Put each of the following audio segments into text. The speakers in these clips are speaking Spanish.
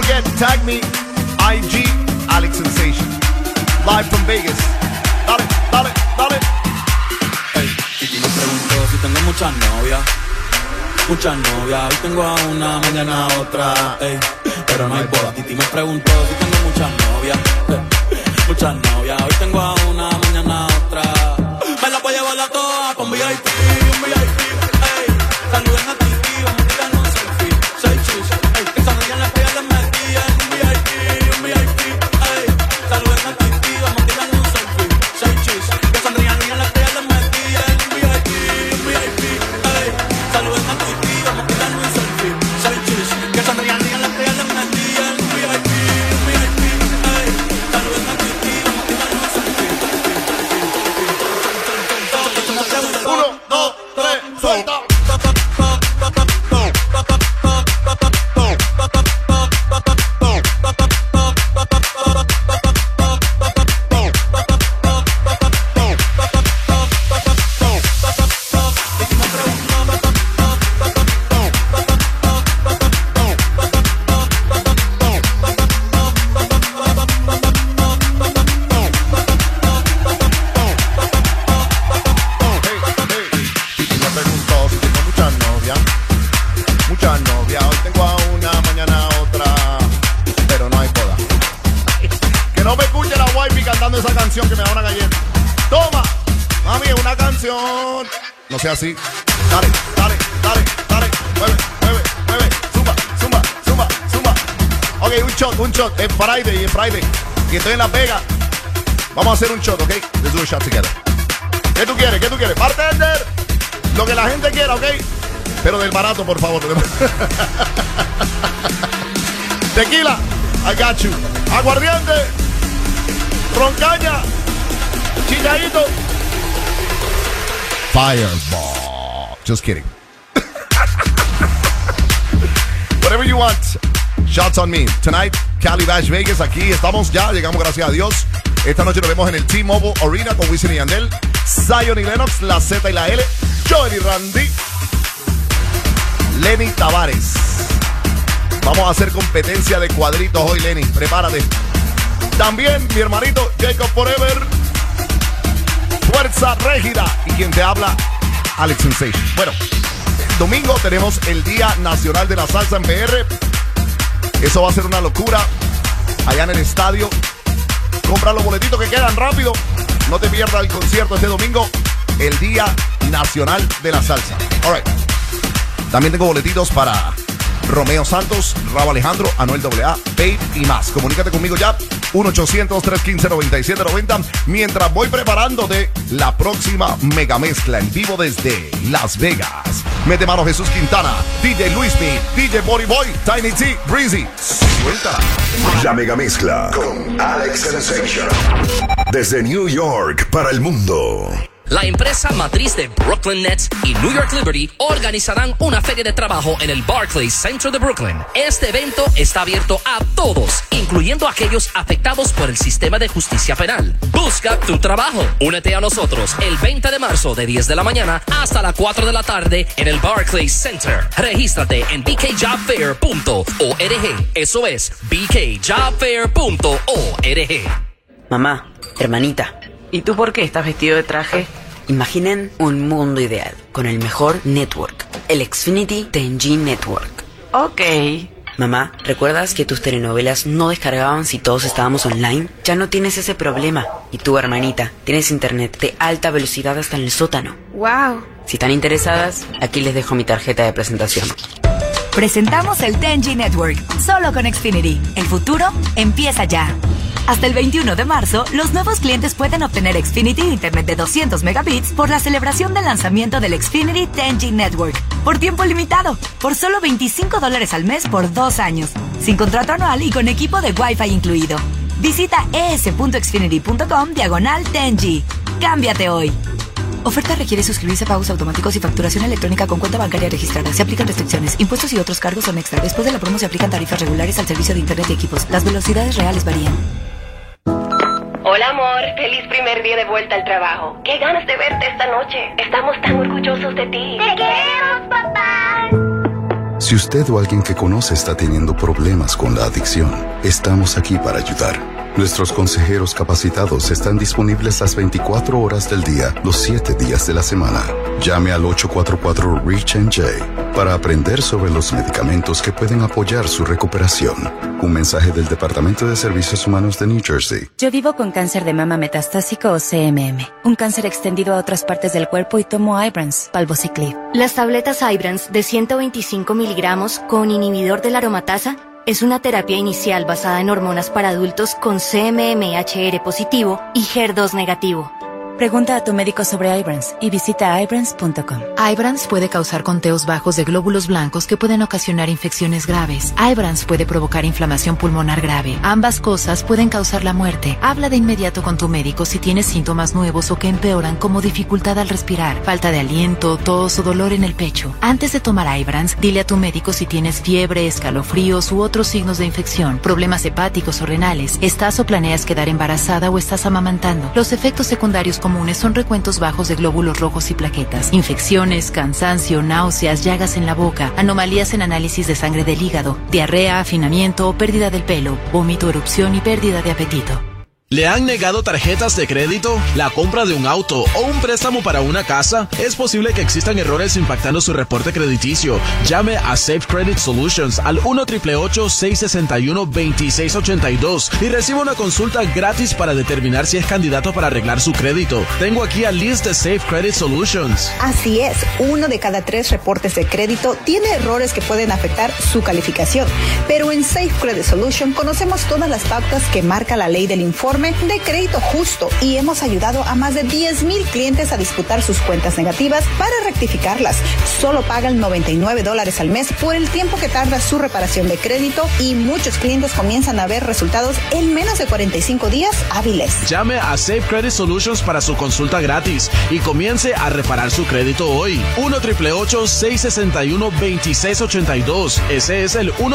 forget, tag me, IG, Alex Sensation. Live from Vegas. Dale, dale, dale. Hey, Titi me preguntó si tengo muchas novias. Muchas novias, hoy tengo a una, mañana a otra, ey, pero no hay boda. Titi me preguntó si tengo muchas novias, muchas novias, hoy tengo a una, mañana a otra. Me la voy a llevar a todas pa' un VIP, ey. Saluden a Titi, vamos a tirar un selfie. Say cheese, ey, que sonrían las que ya les metí en un VIP, ey. Saluden a Titi, vamos a tirar un selfie. Say cheese, que sonrían las que ya les metí en un VIP, ey. Saluden a Titi. No sea así. Dale, dale, dale, dale. Mueve, mueve, mueve. Zumba, zumba, zumba, zumba. Ok, un shot. Es Friday. Y estoy en Las Vegas. Vamos a hacer un shot, ok? Let's do a shot together. ¿Qué tú quieres? Bartender. Lo que la gente quiera, ok? Pero del barato, por favor. Tequila. I got you. Aguardiente. Roncaña. Chilladito. Fireball. Just kidding. Whatever you want. Shots on me. Tonight, Cali Bash Vegas. Aquí estamos ya. Llegamos, gracias a Dios. Esta noche nos vemos en el T-Mobile Arena con Wisin y Yandel, Zion y Lennox, la Z y la L, Joel y Randy, Lenny Tavares. Vamos a hacer competencia de cuadritos hoy, Lenny. Prepárate. También mi hermanito Jacob Forever, Fuerza Régida y quien te habla, Alex Sensation. Bueno, domingo tenemos el Día Nacional de la Salsa en PR. Eso va a ser una locura allá en el estadio. Compra los boletitos que quedan rápido. No te pierdas el concierto este domingo, el Día Nacional de la Salsa. All right. También tengo boletitos para Romeo Santos, Rauw Alejandro, Anuel AA, Babe y más. Comunícate conmigo ya, 1-800-315-9790. Mientras voy preparándote la próxima mega mezcla en vivo desde Las Vegas. Mete mano Jesús Quintana, DJ Luismi, DJ Body Boy, Tiny T, Breezy. Suelta. La mega mezcla con Alex Sensation. Desde New York para el mundo. La empresa matriz de Brooklyn Nets y New York Liberty organizarán una feria de trabajo en el Barclays Center de Brooklyn. Este evento está abierto a todos, incluyendo a aquellos afectados por el sistema de justicia penal. Busca tu trabajo. Únete a nosotros el 20 de marzo de 10 de la mañana hasta las 4 de la tarde en el Barclays Center. Regístrate en bkjobfair.org. Eso es bkjobfair.org. Mamá, hermanita, ¿y tú por qué estás vestido de traje? Imaginen un mundo ideal con el mejor network, el Xfinity 10G Network. Ok. Mamá, ¿recuerdas que tus telenovelas no descargaban si todos estábamos online? Ya no tienes ese problema. Y tú, hermanita, tienes internet de alta velocidad hasta en el sótano. Wow. Si están interesadas, aquí les dejo mi tarjeta de presentación. Presentamos el 10G Network, solo con Xfinity. El futuro empieza ya. Hasta el 21 de marzo, los nuevos clientes pueden obtener Xfinity Internet de 200 megabits por la celebración del lanzamiento del Xfinity 10G Network. Por tiempo limitado, por solo $25 al mes por 2 años. Sin contrato anual y con equipo de Wi-Fi incluido. Visita es.xfinity.com/10G. Cámbiate hoy. Oferta requiere suscribirse a pagos automáticos y facturación electrónica con cuenta bancaria registrada. Se aplican restricciones. Impuestos y otros cargos son extra. Después de la promo se aplican tarifas regulares al servicio de internet y equipos. Las velocidades reales varían. Hola, amor. Feliz primer día de vuelta al trabajo. Qué ganas de verte esta noche. Estamos tan orgullosos de ti. ¡Te queremos, papá! Si usted o alguien que conoce está teniendo problemas con la adicción, estamos aquí para ayudar. Nuestros consejeros capacitados están disponibles las 24 horas del día, los 7 días de la semana. Llame al 844-REACH-NJ para aprender sobre los medicamentos que pueden apoyar su recuperación. Un mensaje del Departamento de Servicios Humanos de New Jersey. Yo vivo con cáncer de mama metastásico o CMM, un cáncer extendido a otras partes del cuerpo y tomo Ibrance, palbociclib. Las tabletas Ibrance de 125 miligramos con inhibidor de la aromatasa es una terapia inicial basada en hormonas para adultos con CMMHR positivo y HER2 negativo. Pregunta a tu médico sobre Ibrance y visita Ibrance.com. Ibrance puede causar conteos bajos de glóbulos blancos que pueden ocasionar infecciones graves. Ibrance puede provocar inflamación pulmonar grave. Ambas cosas pueden causar la muerte. Habla de inmediato con tu médico si tienes síntomas nuevos o que empeoran, como dificultad al respirar, falta de aliento, tos o dolor en el pecho. Antes de tomar Ibrance, dile a tu médico si tienes fiebre, escalofríos u otros signos de infección, problemas hepáticos o renales, estás o planeas quedar embarazada o estás amamantando. Los efectos secundarios comunes son recuentos bajos de glóbulos rojos y plaquetas, infecciones, cansancio, náuseas, llagas en la boca, anomalías en análisis de sangre del hígado, diarrea, afinamiento o pérdida del pelo, vómito, erupción y pérdida de apetito. ¿Le han negado tarjetas de crédito, la compra de un auto o un préstamo para una casa? Es posible que existan errores impactando su reporte crediticio. Llame a Safe Credit Solutions al 1-888-661-2682 y reciba una consulta gratis para determinar si es candidato para arreglar su crédito. Tengo aquí a Liz de Safe Credit Solutions. Así es, 1 de cada 3 reportes de crédito tiene errores que pueden afectar su calificación. Pero en Safe Credit Solutions conocemos todas las pautas que marca la ley del informe de crédito justo y hemos ayudado a más de 10,000 clientes a disputar sus cuentas negativas para rectificarlas. Solo pagan $99 al mes por el tiempo que tarda su reparación de crédito y muchos clientes comienzan a ver resultados en menos de 45 días hábiles. Llame a Safe Credit Solutions para su consulta gratis y comience a reparar su crédito hoy. 1-888-661-2682. Ese es el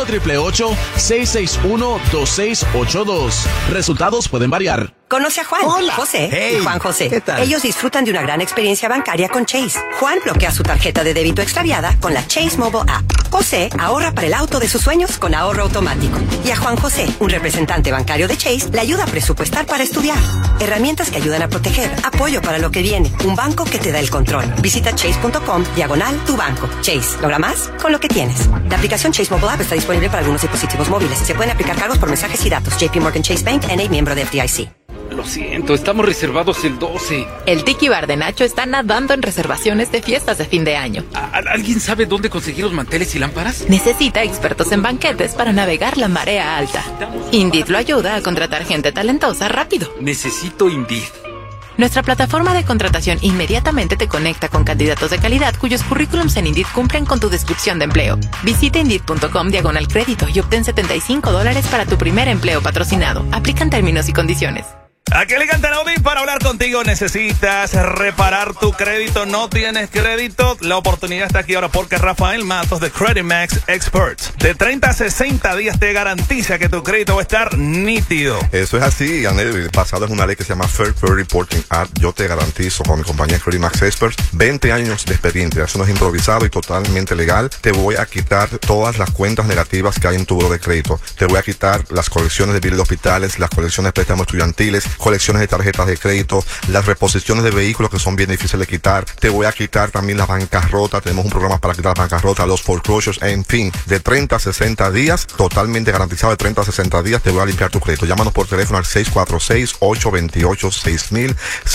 1-888-661-2682. Resultados pueden variar. Conoce a Juan, Hola. José Hey. y Juan José. ¿Qué tal? Ellos disfrutan de una gran experiencia bancaria con Chase. Juan bloquea su tarjeta de débito extraviada con la Chase Mobile App. José ahorra para el auto de sus sueños con ahorro automático. Y a Juan José, un representante bancario de Chase, le ayuda a presupuestar para estudiar. Herramientas que ayudan a proteger, apoyo para lo que viene, un banco que te da el control. Visita chase.com/tu banco. Chase, logra más con lo que tienes. La aplicación Chase Mobile App está disponible para algunos dispositivos móviles. Se pueden aplicar cargos por mensajes y datos. JP Morgan Chase Bank, N.A., miembro de FDIC. Lo siento, estamos reservados el 12. El Tiki Bar de Nacho está nadando en reservaciones de fiestas de fin de año. ¿Alguien sabe dónde conseguir los manteles y lámparas? Necesita expertos en banquetes para navegar la marea alta. Indeed lo ayuda a contratar gente talentosa rápido. Necesito Indeed. Nuestra plataforma de contratación inmediatamente te conecta con candidatos de calidad cuyos currículums en Indeed cumplen con tu descripción de empleo. Visita Indeed.com/crédito y obtén $75 para tu primer empleo patrocinado. Aplican términos y condiciones. ¿A qué le cantan Audi? Para hablar contigo necesitas reparar tu crédito. ¿No tienes crédito? La oportunidad está aquí ahora porque Rafael Matos de Credit Max Experts de 30 a 60 días te garantiza que tu crédito va a estar nítido. Eso es así, Anel. Basado en una ley que se llama Fair Credit Reporting Act, yo te garantizo con mi compañía Credit Max Experts 20 años de experiencia. Eso no es improvisado y totalmente legal. Te voy a quitar todas las cuentas negativas que hay en tu buro de crédito. Te voy a quitar las colecciones de biles de hospitales, las colecciones de préstamos estudiantiles, colecciones de tarjetas de crédito, las reposiciones de vehículos que son bien difíciles de quitar. Te voy a quitar también las bancarrotas. Tenemos un programa para quitar las bancarrotas, los foreclosures, en fin, de 30 a 60 días, totalmente garantizado. De 30 a 60 días te voy a limpiar tu crédito. Llámanos por teléfono al 646-828-6000,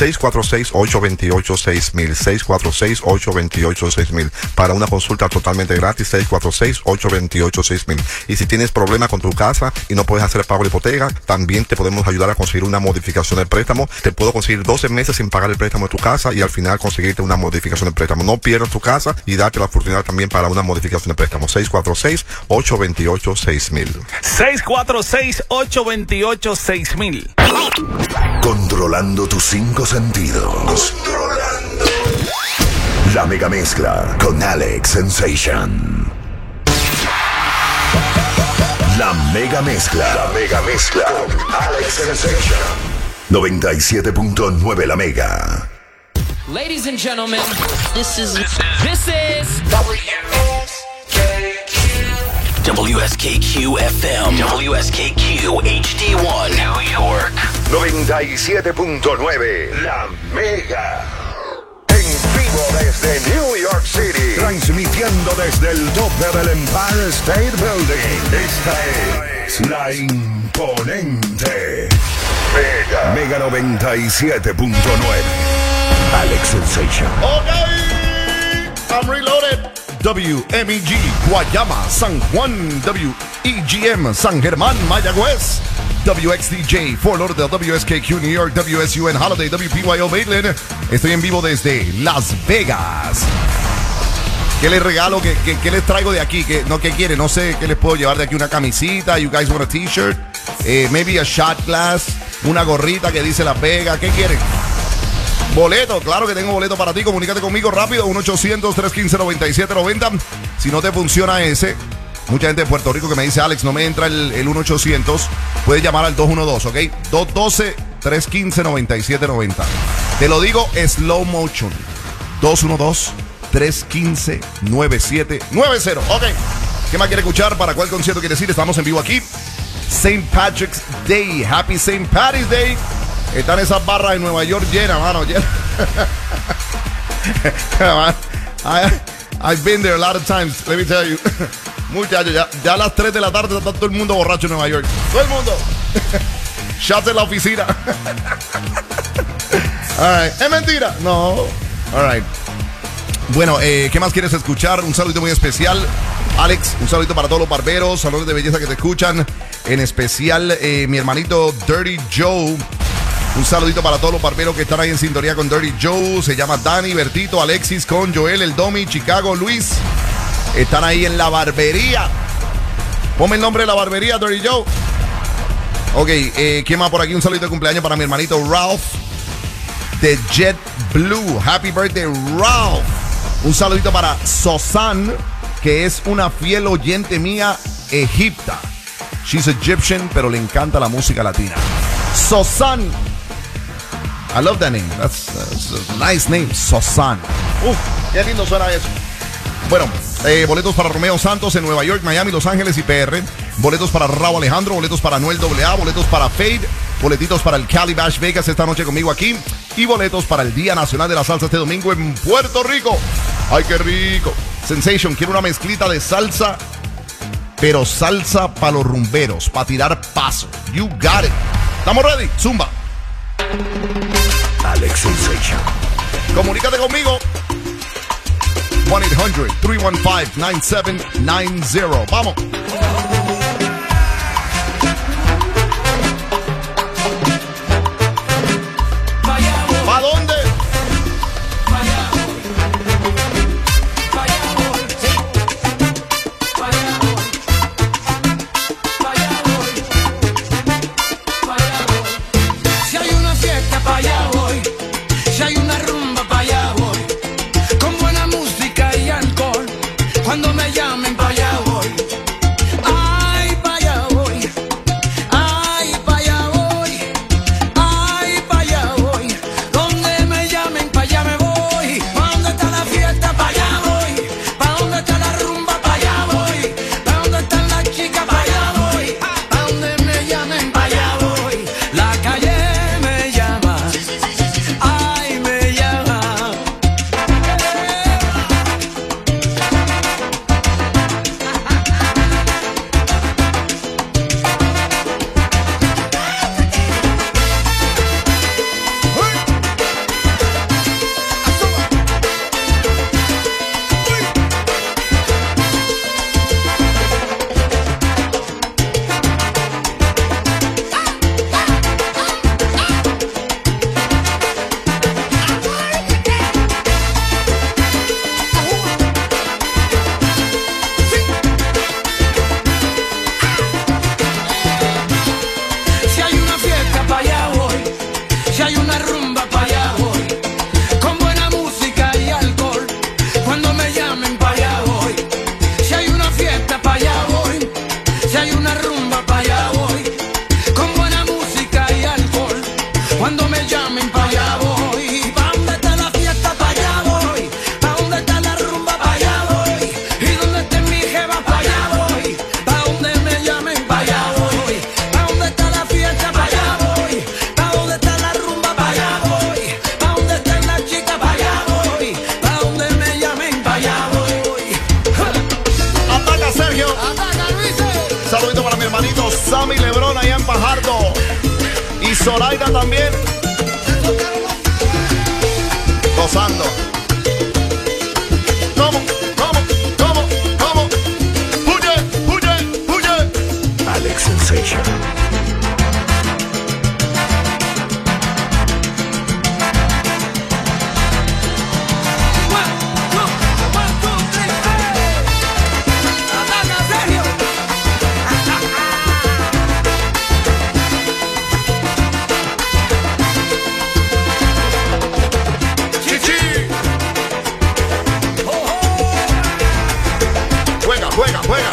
646-828-6000, 646-828-6000 para una consulta totalmente gratis. 646-828-6000. Y si tienes problemas con tu casa y no puedes hacer el pago de hipoteca, también te podemos ayudar a conseguir una modificación del préstamo. Te puedo conseguir 12 meses sin pagar el préstamo de tu casa y al final conseguirte una modificación del préstamo. No pierdas tu casa y darte la oportunidad también para una modificación de préstamo. 646-828-6000. 646-828-6000. Controlando tus 5 sentidos. La mega mezcla con Alex Sensation. La mega mezcla. La mega mezcla con Alex Sensation. 97.9 La Mega. Ladies and gentlemen, this is WSKQ-FM, WSKQ HD1, New York. 97.9, La Mega. En vivo desde New York City. Transmitiendo desde el tope del Empire State Building. Esta es la imponente Mega 97.9. Alex Sensation. Okay, I'm reloaded. WMEG, Guayama, San Juan, WEGM, San Germán, Mayagüez, WXDJ, Fort Lauderdale, WSKQ, New York, WSUN, Holiday, WPYO, Maitland. Estoy en vivo desde Las Vegas. ¿Qué les regalo? ¿Qué les traigo de aquí? ¿Qué quieren? No sé qué les puedo llevar de aquí. Una camisita, you guys want a t-shirt, maybe a shot glass, una gorrita que dice Las Vegas. ¿Qué quieren? Boleto, claro que tengo boleto para ti. Comunícate conmigo rápido, 1-800-315-9790. Si no te funciona ese, mucha gente de Puerto Rico que me dice, Alex, no me entra el 1-800, puedes llamar al 212, ¿ok? 212-315-9790. Te lo digo slow motion. 212-315-9790. Ok, ¿qué más quiere escuchar? ¿Para cuál concierto quiere decir? Estamos en vivo aquí. St. Patrick's Day. Happy St. Patty's Day. Están esas barras de Nueva York llenas, mano, llenas. I've been there a lot of times, let me tell you. Muchachos, ya a las 3 de la tarde está todo el mundo borracho en Nueva York. Todo el mundo. Shots en la oficina. All right. ¿Es mentira? No. All right. Bueno, ¿qué más quieres escuchar? Un saludito muy especial, Alex. Un saludito para todos los barberos, salones de belleza que te escuchan. En especial, mi hermanito Dirty Joe. Un saludito para todos los barberos que están ahí en sintonía con Dirty Joe. Se llama Dani, Bertito, Alexis, con Joel, el Domi, Chicago, Luis. Están ahí en la barbería. Ponme el nombre de la barbería, Dirty Joe. Ok, ¿quién más por aquí? Un saludito de cumpleaños para mi hermanito Ralph de Jet Blue. Happy birthday, Ralph. Un saludito para Sosan, que es una fiel oyente mía egipta. She's Egyptian, pero le encanta la música latina. Sosan. I love that name. That's a nice name, Sosan. Qué lindo suena eso. Bueno, boletos para Romeo Santos en Nueva York, Miami, Los Ángeles y PR. Boletos para Raúl Alejandro, boletos para Noel AA, boletos para Fade, boletitos para el Cali Bash Vegas esta noche conmigo aquí. Y boletos para el Día Nacional de la Salsa este domingo en Puerto Rico. ¡Ay, qué rico! Sensation, quiero una mezclita de salsa, pero salsa para los rumberos, para tirar paso. You got it. ¿Estamos ready? Zumba. Alex Sensation. Comunícate conmigo. 1-800-315-9790. Vamos. ¿Para dónde? Si hay una fiesta, para allá voy. Si hay una rumba, para allá voy. Con buena música y alcohol. Cuando me llamen, para allá voy. Zoraida también. Gozando. ¿Cómo? Huye. Alex Sensation. Juega.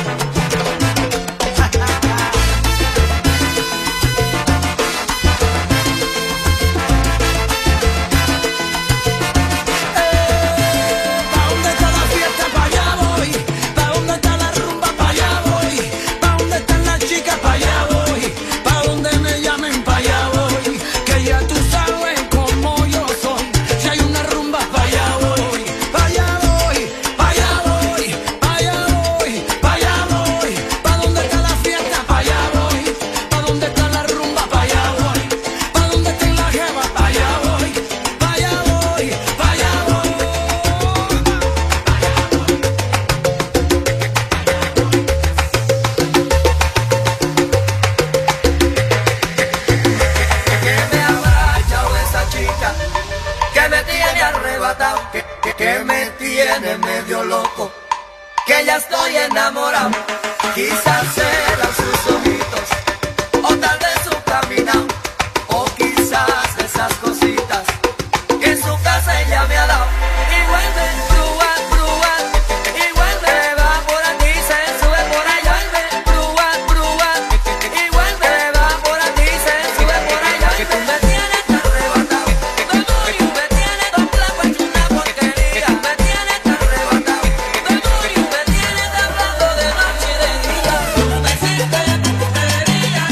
Que me tiene medio loco, que ya estoy enamorado. Quizás serán sus ojitos, o tal vez su caminado, o quizás esas cositas que en su casa ella me ha dado. Y vuelve, brúa, y vuelve, va por aquí, se sube por allá. Brúa, y vuelve, va por aquí, se sube por allá. Que tú me tienes arrebatado, que tú me tienes don clavo hecho una porquería. Me tienes arrebatado, que tú me tienes hablando de noche y de día. Tú me hiciste brujería,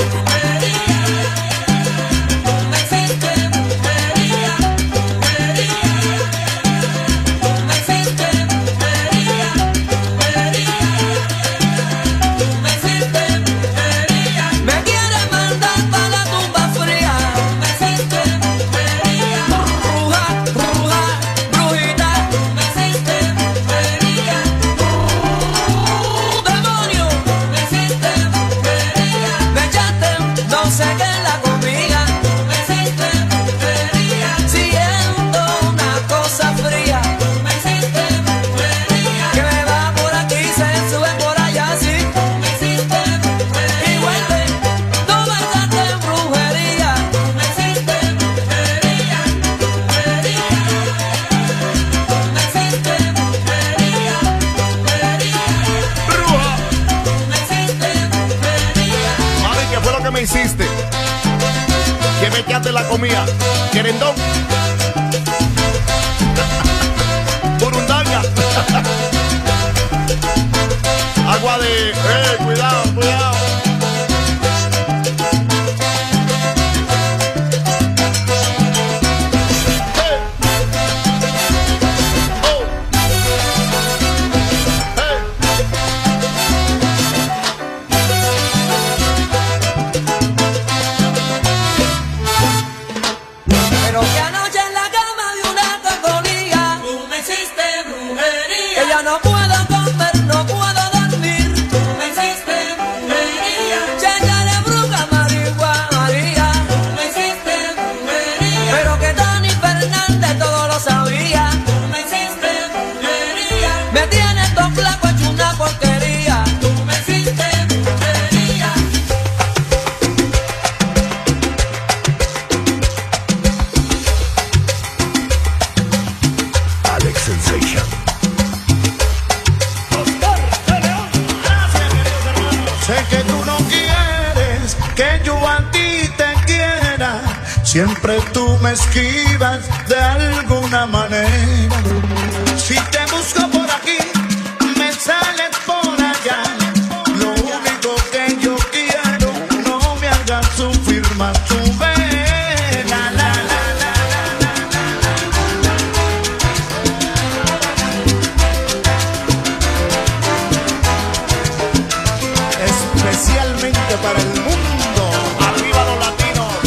tú me hiciste brujería, me quieres mandar pa' la tumba fría. Me hiciste brujería, brujita. Me hiciste brujería, demonio. Me hiciste brujería, me echaste no sé qué en la comida. Me hiciste brujería, siento una cosa fría. Me hiciste brujería, que me va por aquí, se sube por allá, sí. Me hiciste brujería, y vuelve, no me echaste en brujería. Me hiciste brujería, me hiciste brujería, Bruja. me hiciste brujería. Mami, ¿qué fue lo que me hiciste? ¿Qué me echaste en la comida? ¿Querendón? Burundanga. Agua de... cuidado. Pero que anoche en la cama de una cocolía, tú me hiciste brujería. Que ya no puedo comer, no puedo dormir. Tú me hiciste brujería. Checha de bruja, María. Tú me hiciste brujería. Pero que Tony Fernández todo lo sabía. Tú me hiciste brujería. Me tienes todo flaco hecho una porquería. Tú me hiciste brujería. Alex Sensation. Sé que tú no quieres que yo a ti te quiera. Siempre tú me esquivas de alguna manera. Si te busco por aquí, me sales por allá. Lo único que yo quiero, no me hagas sufrir más tu vena. Especialmente para el mundo. Arriba los latinos.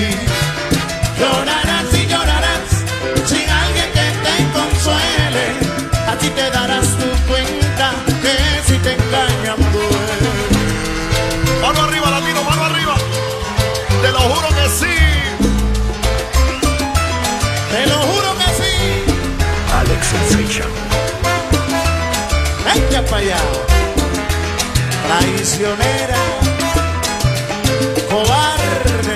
ti. Llorarás y llorarás sin alguien que te consuele. Así te darás tu cuenta que si te engañan duele. Mano arriba, latino, mano arriba. Te lo juro que sí. Te lo juro que sí. Alex Sensation. Echa para allá. Traicionera, cobarde,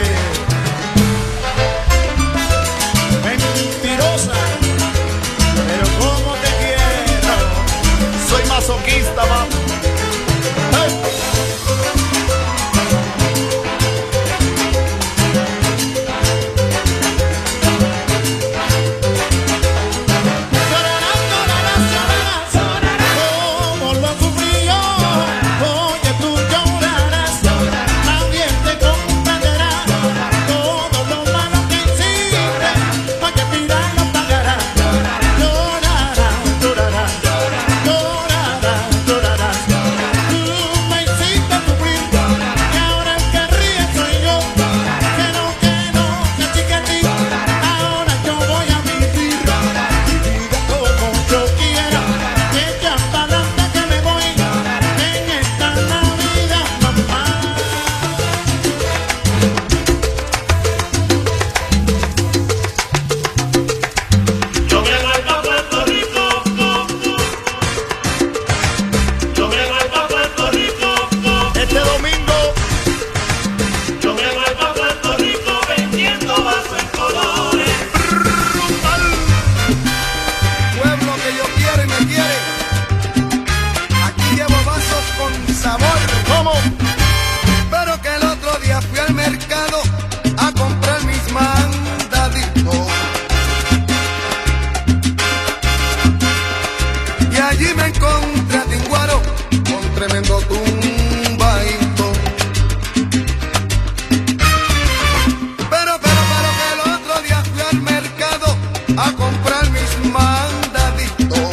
mentirosa, pero como te quiero. Soy masoquista, mamá. Como lo sufrí yo, oye tú llorarás, nadie te comprenderá todo lo malo que hiciste, oye mira lo pagarás, llorarás, llorarás, llorarás, llorarás, tú me hiciste sufrir y ahora el que ríe soy yo, que no, que chique a ti, ahora yo voy a vivir mi vida como yo quiera. Echa pa'lante que me voy en esta Navidad, mamá. Yo me voy pa' Puerto Rico. Yo me voy pa' Puerto Rico. Este domingo. Yo me voy pa' Puerto Rico vendiendo vasos en colores. Pueblo que yo quiero y me quiere. Aquí llevo vasos con sabor. ¿Cómo? Pero que el otro día fui al mercado a comprar mis mandaditos. Y allí me encontré a Tinguaro con tremendo tumbaito. Pero que el otro día fui al mercado a comprar mis mandaditos.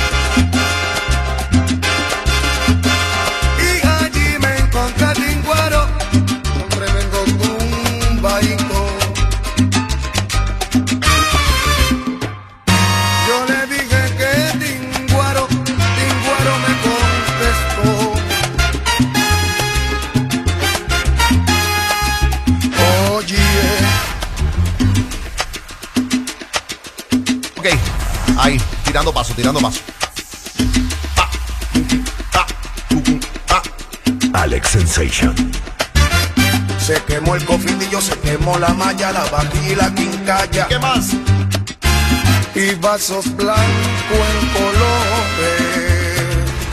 Y allí me encontré a Tinguaro con tremendo tumbaito. Yo le dije que Tinguaro me contestó. Oye, Ok, ahí, tirando paso, tirando paso. Alex Sensation. se quemó el cofindillo, se quemó la malla, la vaquilla y la quincalla. ¿Qué más? Y vasos blancos en colores.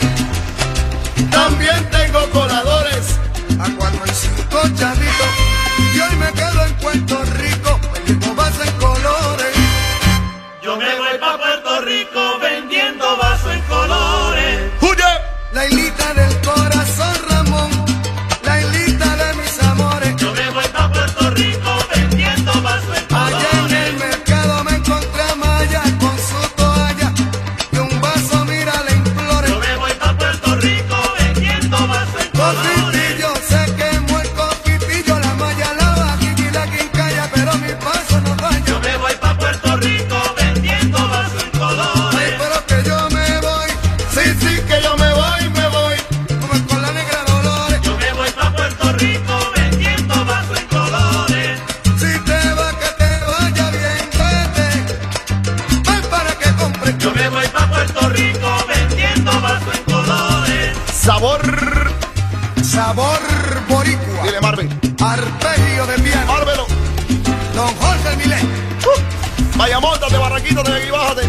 También tengo coladores. A 4 y 5 chavitos. Y hoy me quedo en Puerto Rico vendiendo vasos en colores. Yo me voy pa' Puerto Rico vendiendo vasos en colores. ¡Huye! La islita del corazón, Ramón. La islita de mis amores. Yo me voy pa' Puerto Rico vendiendo vasos en colores. Allá en el mercado me encontré a Maya con su toalla y un vaso, mira, le imploré. Yo me voy pa' Puerto Rico vendiendo vasos en colores. Cofitillo, se quemó el cofitillo, la malla, la vaquilla y la quincalla, pero mi paso no falla. Yo me voy pa' Puerto Rico vendiendo vasos en colores. Ay, pero que yo me voy, Sí, sí, que yo me voy, me voy. como con la negra Dolores. Yo me voy pa' Puerto Rico vendiendo vasos en colores. Si te va, que te vaya bien, vete. Ven para que compre. Yo me voy pa' Puerto Rico vendiendo vasos en colores. Sabor. Sabor boricua. Dile, Marvin. Arpegio de piano. Árvelo. Don Jorge Milé. Vaya, móntate, barraquítate de aquí, bájate.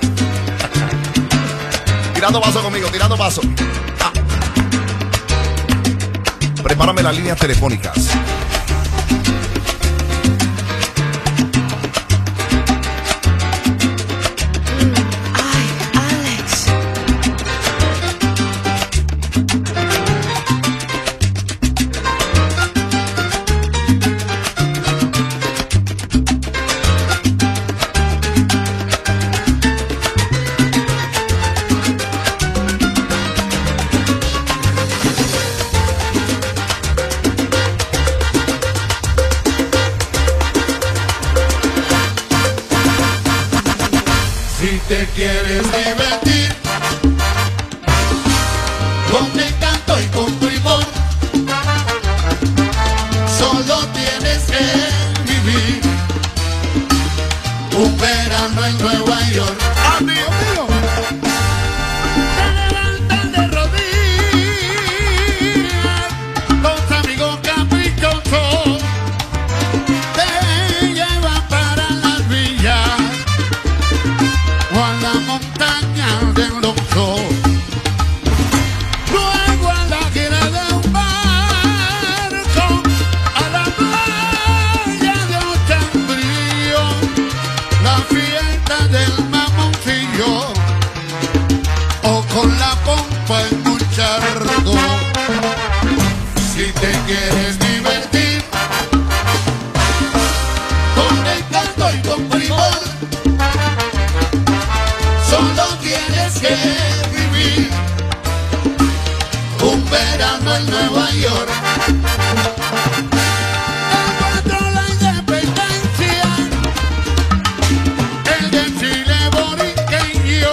Tirando paso conmigo, tirando paso. Ah. Prepárame las líneas telefónicas. Ay, Alex. quieres divertir con encanto y con primor, solo tienes que vivir un verano en Nueva York. Amigo mío, te levantas de rodillas, los amigos caprichosos te llevan para las villas o a la montaña del Oso. Luego a la gira de un barco a la playa de Ochambrío, la fiesta del Mamoncillo o con la pompa en un charco. Si te quieres divertir con encanto y con primor, solo tienes que vivir un verano en Nueva York. Encuentro la independencia, el desfile boriqueño,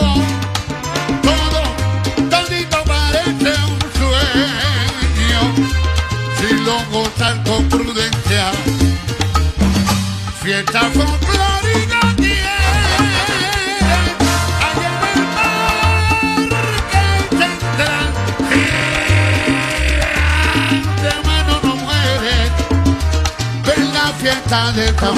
todito parece un sueño, si lo gozas con prudencia. Fiesta folclórica tiene allá en el Parque Central, de mano no muere, ven la fiesta de Tamar.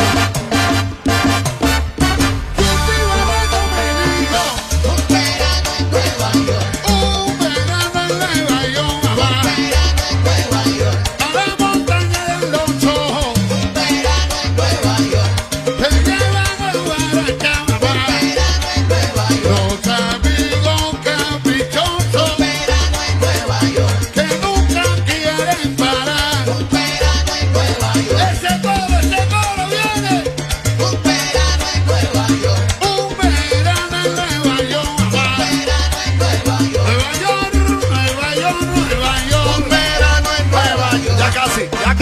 Un verano en Nueva York, un verano en Nueva York, un verano en Nueva York, a la montaña del Oso, un verano en Nueva York, te llevan a Guarachamba, un verano en Nueva York, los amigos caprichosos, un verano en Nueva York, que nunca quieren parar, un verano en Nueva York, ese coro viene, un verano en Nueva York, un verano en Nueva York, un verano en Nueva York, Nueva York, Nueva York, un verano en Nueva York, Ya casi.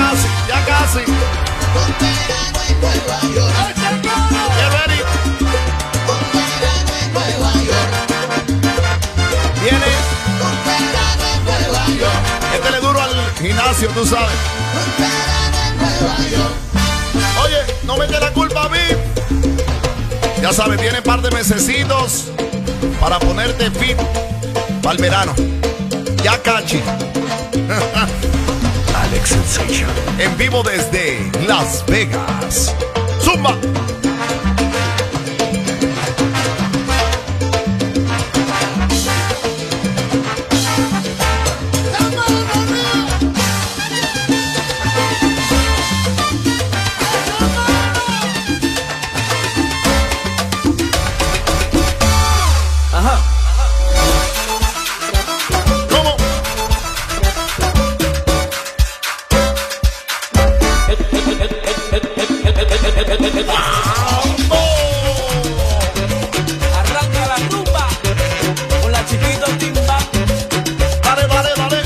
un verano en Nueva York, ese coro, Get ready. un verano en Nueva York, Viene. un verano en Nueva York, Métele duro al gimnasio, tú sabes. un verano en Nueva York. Oye, no me eche la culpa a mí. Ya sabes, tiene par de mesecitos para ponerte fit para el verano. Ya cachi. Alex Sensation. En vivo desde Las Vegas. Zumba. ¿Cómo? Arranca la rumba con la chiquito timba. Dale, dale, dale.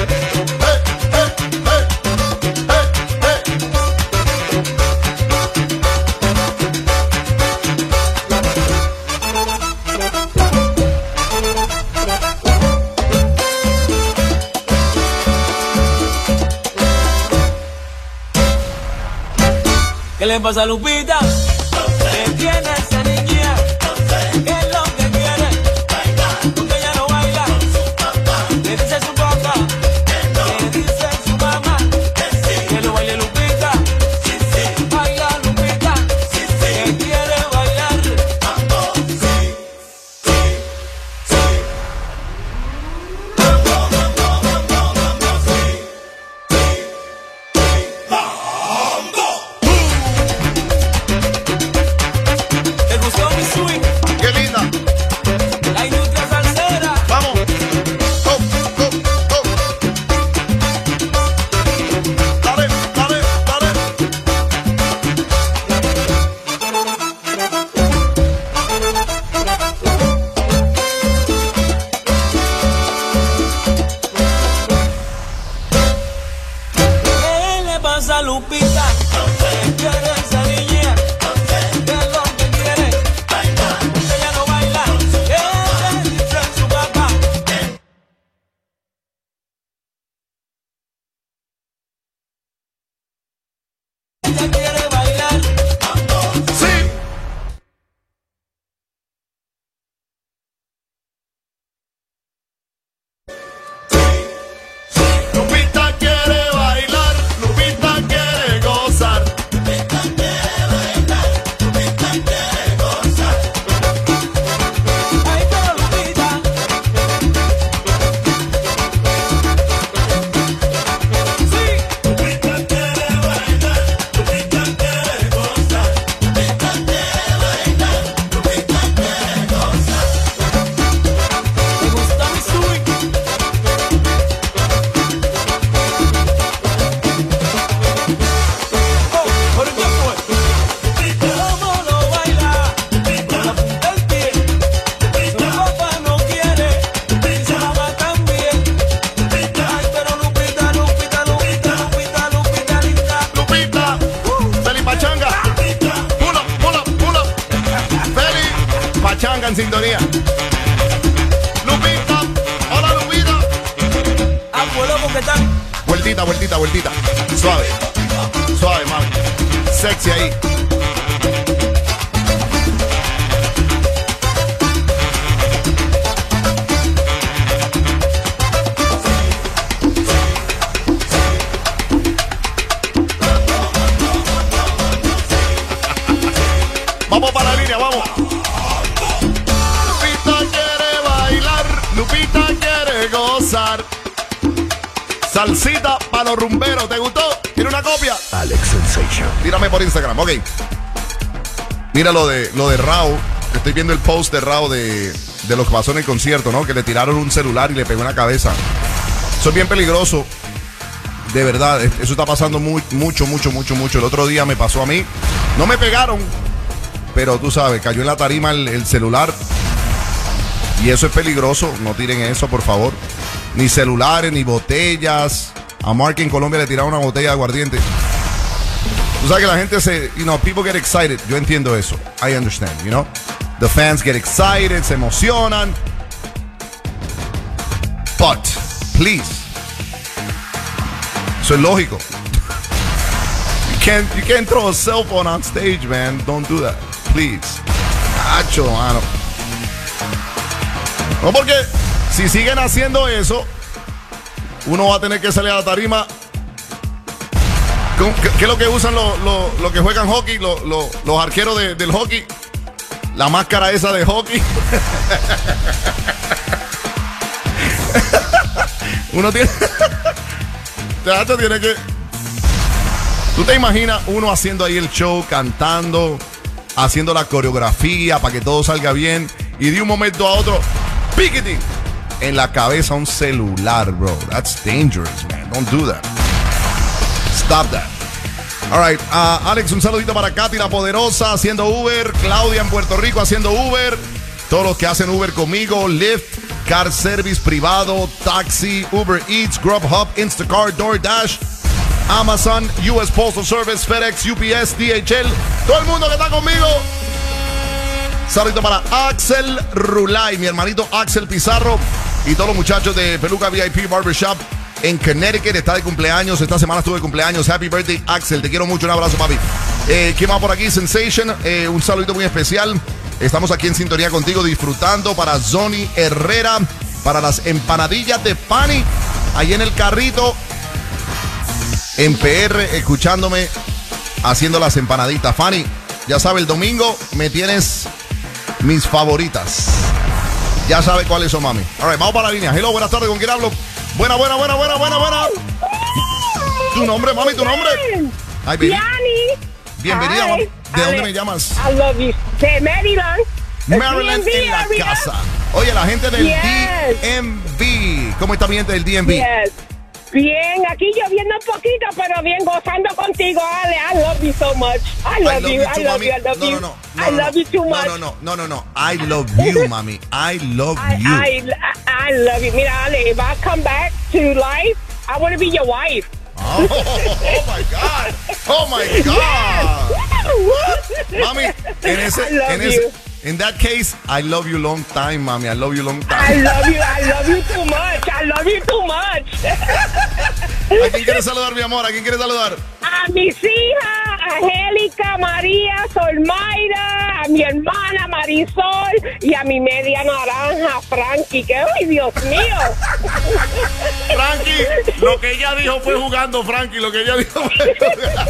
¿Qué le pasa a Lupita? ¿Qué tiene esa niña? ¿Qué es lo que quiere? Porque ella no baila. Le dice su papá, le dice su mamá, que lo baile Lupita. Baila Lupita, que quiere bailar. Lupita en sintonía. Lupita. Hola, Lupita. Loco, ¿qué tal? Vueltita. Suave. Suave, mami. Sexy ahí. Vamos para la línea, vamos. Lupita quiere bailar, Lupita quiere gozar. Salsita para los rumberos, ¿te gustó? ¿Tiene una copia? Alex Sensation. Tírame por Instagram, ok. Mira lo de Rao. Estoy viendo el post de Rao de lo que pasó en el concierto, ¿no? Que le tiraron un celular y le pegó en la cabeza. Eso es bien peligroso. De verdad, eso está pasando mucho. El otro día me pasó a mí. No me pegaron, pero tú sabes, cayó en la tarima el celular. Y eso es peligroso. No tiren eso, por favor. Ni celulares, ni botellas. A Mark en Colombia le tiraron una botella de aguardiente. Tú sabes que la gente people get excited. Yo entiendo eso. I understand, you know. The fans get excited, se emocionan. But, please. Eso es lógico. You can't throw a cell phone on stage, man. Don't do that. Please. Hacho, mano. No, porque si siguen haciendo eso, uno va a tener que salir a la tarima. ¿Qué es lo que usan los que juegan hockey? Los arqueros del hockey. La máscara esa de hockey. Uno tiene que... ¿Tú te imaginas uno haciendo ahí el show, cantando, haciendo la coreografía para que todo salga bien y de un momento a otro, piquete en la cabeza un celular, bro? That's dangerous, man. Don't do that. Stop that. All right, Alex, un saludito para Katy la Poderosa haciendo Uber, Claudia en Puerto Rico haciendo Uber, todos los que hacen Uber conmigo, Lyft, Car Service privado, Taxi, Uber Eats, Grubhub, Instacart, DoorDash, Amazon, US Postal Service, FedEx, UPS, DHL, todo el mundo que está conmigo. Saludito para Axel Rulay, mi hermanito Axel Pizarro y todos los muchachos de Peluca VIP Barbershop en Connecticut. Está de cumpleaños, esta semana estuve de cumpleaños. Happy birthday, Axel, te quiero mucho, un abrazo, papi. ¿Quién va por aquí? Sensation, un saludito muy especial. Estamos aquí en sintonía contigo, disfrutando para Zoni Herrera, para las empanadillas de Fanny, ahí en el carrito, en PR, escuchándome, haciendo las empanaditas. Fanny, ya sabes, el domingo me tienes mis favoritas. Ya sabes cuáles son, mami. All right, vamos para la línea. Hello, buenas tardes, ¿con quién hablo? Buena. ¿Tu nombre, mami, tu nombre? Ay, baby. Bienvenida, mami. ¿De dónde me llamas? I love you. De Maryland. Maryland en la casa. Oye, la gente del DMV. ¿Cómo está mi gente del DMV? Yes. Bien, aquí lloviendo un poquito, pero bien gozando contigo, Ale. I love you so much. I love you. I love you. I love you. No, I love you too much. No. I love you, mami. I love you. I love you. Mira, Ale, if I come back to life, I want to be your wife. Oh my God. Oh my God. Yes. Mami, in that case, I love you long time, mami. I love you long time. I love you too much. I love you too much. ¿A quién quieres saludar, mi amor? ¿A quién quieres saludar? A mis hijas, Angélica, María, Solmayra, a mi hermana Marisol y a mi media naranja, Frankie. Que, ¡ay, Dios mío! Frankie, lo que ella dijo fue jugando, Frankie. Lo que ella dijo fue jugando.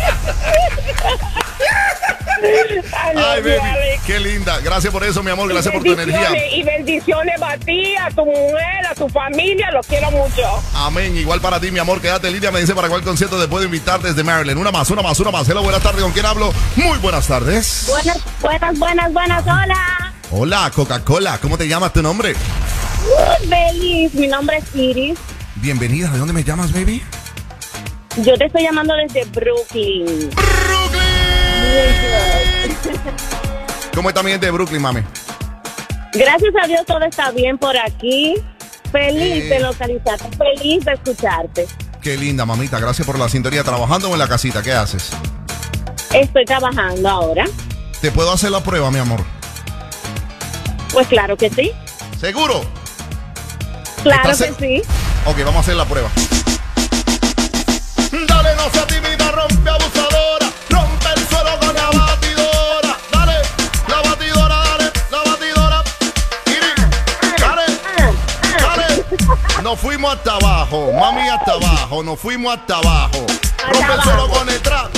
Ay, baby, qué linda. Gracias por eso, mi amor. Gracias por tu energía. Y bendiciones para ti, a tu mujer, a tu familia. Los quiero mucho. Amén. Igual para ti, mi amor. Quédate, Lidia. Me dice para cuál concierto te puedo invitar desde Maryland. Una más. Hello, buenas tardes. ¿Con quién hablo? Muy buenas tardes. Buenas. Hola. Hola, Coca-Cola. ¿Cómo te llamas? ¿Tu nombre? Feliz. Mi nombre es Iris. Bienvenida. ¿De dónde me llamas, baby? Yo te estoy llamando desde Brooklyn. ¿Cómo está mi gente de Brooklyn, mami? Gracias a Dios todo está bien por aquí. Feliz de localizarte, feliz de escucharte. Qué linda, mamita. Gracias por la sintonía. ¿Trabajando o en la casita? ¿Qué haces? Estoy trabajando ahora. ¿Te puedo hacer la prueba, mi amor? Pues claro que sí. ¿Seguro? Claro que sí. Ok, vamos a hacer la prueba. Dale, no sea tímida, rompe abusadora. Rompe el suelo con la batidora. Dale, la batidora, dale, la batidora. Dale. Nos fuimos hasta abajo, mami, hasta abajo. Nos fuimos hasta abajo. Rompe el suelo con el tra.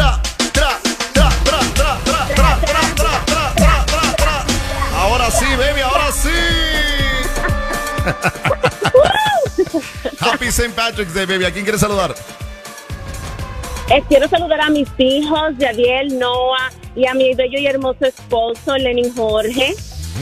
Ahora sí, baby, ahora sí. Happy St. Patrick's Day, baby. ¿A quién quieres saludar? Quiero saludar a mis hijos, Yadiel, Noah, y a mi bello y hermoso esposo, Lenin Jorge.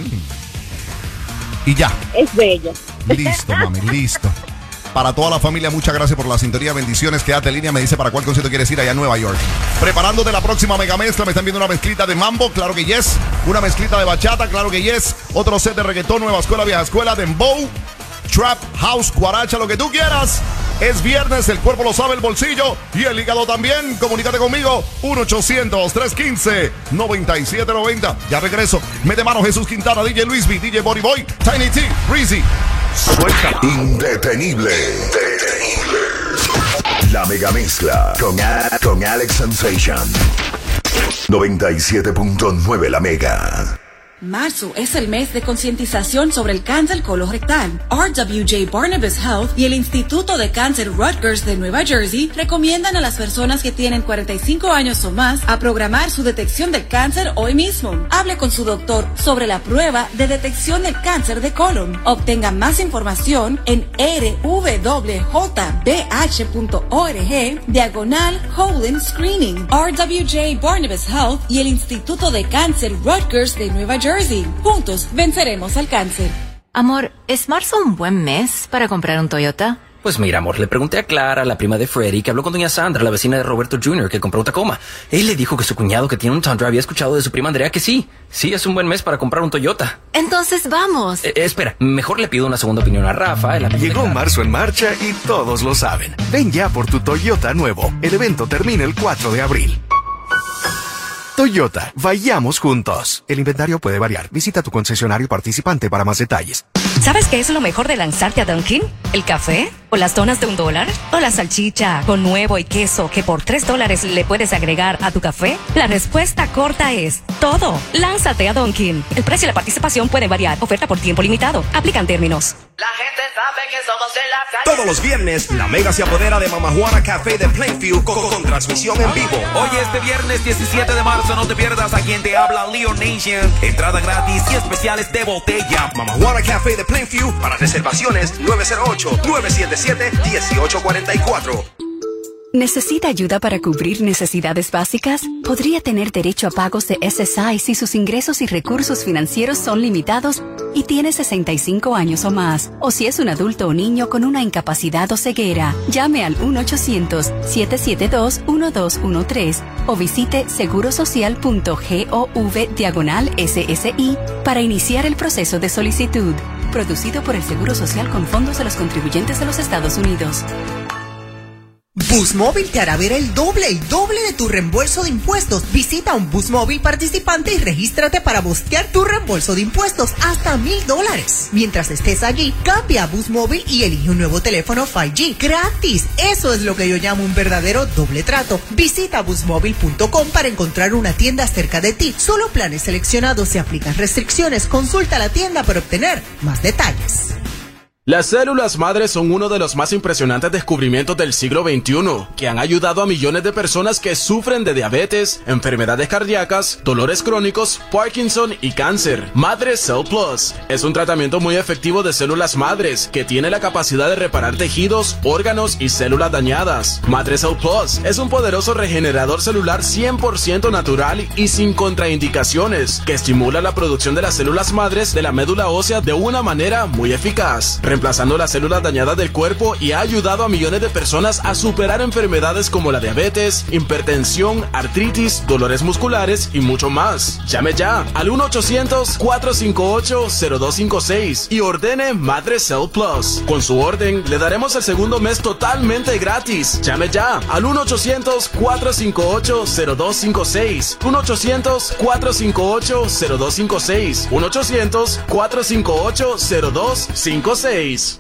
Y ya. Es bello. Listo, mami, listo. Para toda la familia, muchas gracias por la sintonía. Bendiciones. Quédate en línea. Me dice para cuál concierto quieres ir allá en Nueva York. Preparándote la próxima mega mezcla. Me están viendo una mezclita de mambo. Claro que yes. Una mezclita de bachata. Claro que yes. Otro set de reggaetón. Nueva escuela, vieja escuela. Dembow, trap, house, guaracha, lo que tú quieras. Es viernes. El cuerpo lo sabe, el bolsillo y el hígado también. Comunícate conmigo. 1-800-315-9790. Ya regreso. Mete mano Jesús Quintana, DJ Luis B, DJ Body Boy, Tiny T, Breezy. Suelta. Indetenible. La mega mezcla con Alex Sensation. 97.9 la mega. Marzo es el mes de concientización sobre el cáncer colorectal. RWJ Barnabas Health y el Instituto de Cáncer Rutgers de Nueva Jersey recomiendan a las personas que tienen 45 años o más a programar su detección del cáncer hoy mismo. Hable con su doctor sobre la prueba de detección del cáncer de colon. Obtenga más información en rwjbh.org/colon screening. RWJ Barnabas Health y el Instituto de Cáncer Rutgers de Nueva Jersey. Juntos venceremos al cáncer. Amor, ¿es marzo un buen mes para comprar un Toyota? Pues mira, amor, le pregunté a Clara, la prima de Freddy, que habló con doña Sandra, la vecina de Roberto Jr., que compró un Tacoma. Él le dijo que su cuñado, que tiene un Tundra, había escuchado de su prima Andrea que sí es un buen mes para comprar un Toyota. Entonces vamos. Espera, mejor le pido una segunda opinión a Rafa. Llegó marzo en marcha y todos lo saben. Ven ya por tu Toyota nuevo. El evento termina el 4 de abril. Toyota, vayamos juntos. El inventario puede variar. Visita tu concesionario participante para más detalles. ¿Sabes qué es lo mejor de lanzarte a Dunkin'? ¿El café? ¿O las donas de $1? ¿O la salchicha con huevo y queso que por $3 le puedes agregar a tu café? La respuesta corta es todo. Lánzate a Dunkin'. El precio y la participación pueden variar. Oferta por tiempo limitado. Aplican términos. La gente sabe que somos de la calle. Todos los viernes, la Mega se apodera de Mama Juana Café de Plainfield con transmisión en vivo. Oye, este viernes 17 de marzo no te pierdas a quien te habla, Leo Nation. Entrada gratis y especiales de botella. Mama Juana Café de Plainfield. Para reservaciones, 908-977-1844. ¿Necesita ayuda para cubrir necesidades básicas? Podría tener derecho a pagos de SSI si sus ingresos y recursos financieros son limitados y tiene 65 años o más, o si es un adulto o niño con una incapacidad o ceguera. Llame al 1-800-772-1213 o visite segurosocial.gov/SSI para iniciar el proceso de solicitud. Producido por el Seguro Social con fondos de los contribuyentes de los Estados Unidos. Bus Móvil te hará ver el doble de tu reembolso de impuestos. Visita un Bus Móvil participante y regístrate para bustear tu reembolso de impuestos hasta $1,000. Mientras estés allí, cambia a Bus Móvil y elige un nuevo teléfono 5G gratis. Eso es lo que yo llamo un verdadero doble trato. Visita busmóvil.com para encontrar una tienda cerca de ti. Solo planes seleccionados, se aplican restricciones. Consulta la tienda para obtener más detalles. Las células madres son uno de los más impresionantes descubrimientos del siglo XXI, que han ayudado a millones de personas que sufren de diabetes, enfermedades cardíacas, dolores crónicos, Parkinson y cáncer. Madre Cell Plus es un tratamiento muy efectivo de células madres que tiene la capacidad de reparar tejidos, órganos y células dañadas. Madre Cell Plus es un poderoso regenerador celular 100% natural y sin contraindicaciones, que estimula la producción de las células madres de la médula ósea de una manera muy eficaz. reemplazando las células dañadas del cuerpo y ha ayudado a millones de personas a superar enfermedades como la diabetes, hipertensión, artritis, dolores musculares y mucho más. Llame ya al 1-800-458-0256 y ordene Madre Cell Plus. Con su orden, le daremos el segundo mes totalmente gratis. Llame ya al 1-800-458-0256. 1-800-458-0256. 1-800-458-0256.